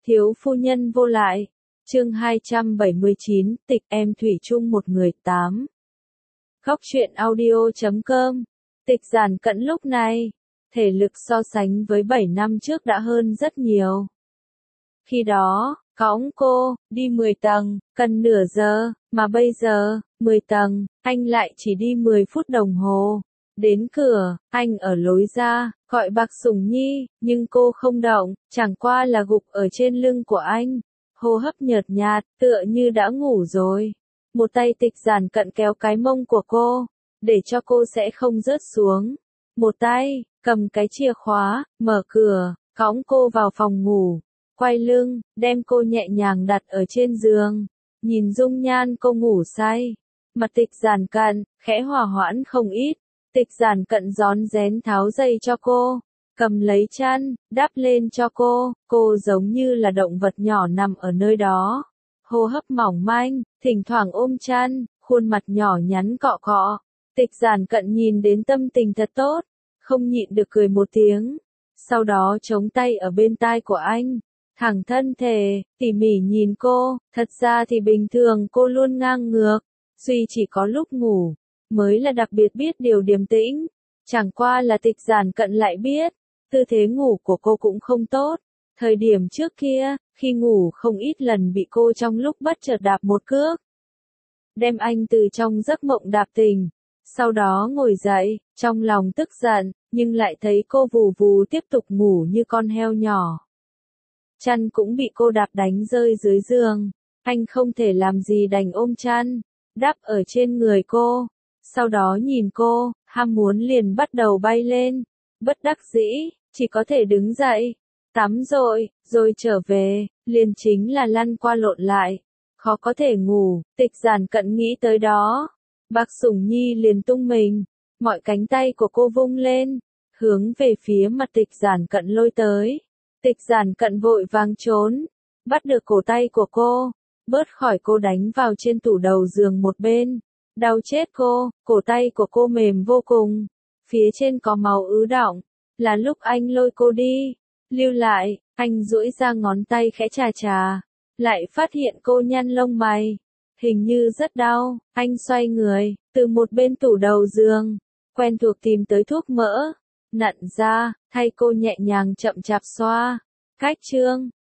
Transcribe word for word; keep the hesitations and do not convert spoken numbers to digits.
Thiếu phu nhân vô lại. Chương hai trăm bảy mươi chín, tịch em thủy chung một người. tám. Góc truyện audio chấm com. Tịch Giản Cận lúc này, thể lực so sánh với bảy năm trước đã hơn rất nhiều. Khi đó, cõng cô, đi mười tầng, cần nửa giờ, mà bây giờ, mười tầng, anh lại chỉ đi mười phút đồng hồ. Đến cửa, anh ở lối ra, gọi Bạc Sủng Nhi, nhưng cô không động, chẳng qua là gục ở trên lưng của anh. Hô hấp nhợt nhạt, tựa như đã ngủ rồi. Một tay Tịch Giản Cận kéo cái mông của cô, để cho cô sẽ không rớt xuống. Một tay, cầm cái chìa khóa, mở cửa, cõng cô vào phòng ngủ. Quay lưng, đem cô nhẹ nhàng đặt ở trên giường. Nhìn dung nhan cô ngủ say. Mặt Tịch Giản Cận, khẽ hòa hoãn không ít. Tịch Giản Cận rón rén tháo dây cho cô, cầm lấy chăn, đắp lên cho cô, cô giống như là động vật nhỏ nằm ở nơi đó. Hô hấp mỏng manh, thỉnh thoảng ôm chăn, khuôn mặt nhỏ nhắn cọ cọ. Tịch Giản Cận nhìn đến tâm tình thật tốt, không nhịn được cười một tiếng. Sau đó chống tay ở bên tai của anh, thẳng thân thể, tỉ mỉ nhìn cô, thật ra thì bình thường cô luôn ngang ngược, duy chỉ có lúc ngủ mới là đặc biệt biết điều điềm tĩnh. Chẳng qua là Tịch Giản Cận lại biết, tư thế ngủ của cô cũng không tốt. Thời điểm trước kia, khi ngủ không ít lần bị cô trong lúc bất chợt đạp một cước, đem anh từ trong giấc mộng đạp tỉnh. Sau đó ngồi dậy, trong lòng tức giận, nhưng lại thấy cô vù vù tiếp tục ngủ như con heo nhỏ. Chăn cũng bị cô đạp đánh rơi dưới giường. Anh không thể làm gì đành ôm chăn, đắp ở trên người cô. Sau đó nhìn cô, ham muốn liền bắt đầu bay lên. Bất đắc dĩ, chỉ có thể đứng dậy, tắm rồi, rồi trở về, liền chính là lăn qua lộn lại. Khó có thể ngủ, Tịch Giản Cận nghĩ tới đó. Bạc Sủng Nhi liền tung mình, mọi cánh tay của cô vung lên, hướng về phía mặt Tịch Giản Cận lôi tới. Tịch Giản Cận vội vàng trốn, bắt được cổ tay của cô, bớt khỏi cô đánh vào trên tủ đầu giường một bên. Đau chết cô, cổ tay của cô mềm vô cùng, phía trên có máu ứ đọng. Là lúc anh lôi cô đi, lưu lại, anh duỗi ra ngón tay khẽ chà chà, lại phát hiện cô nhăn lông mày, hình như rất đau. Anh xoay người, từ một bên tủ đầu giường, quen thuộc tìm tới thuốc mỡ, nặn ra, thay cô nhẹ nhàng chậm chạp xoa. Cách chương,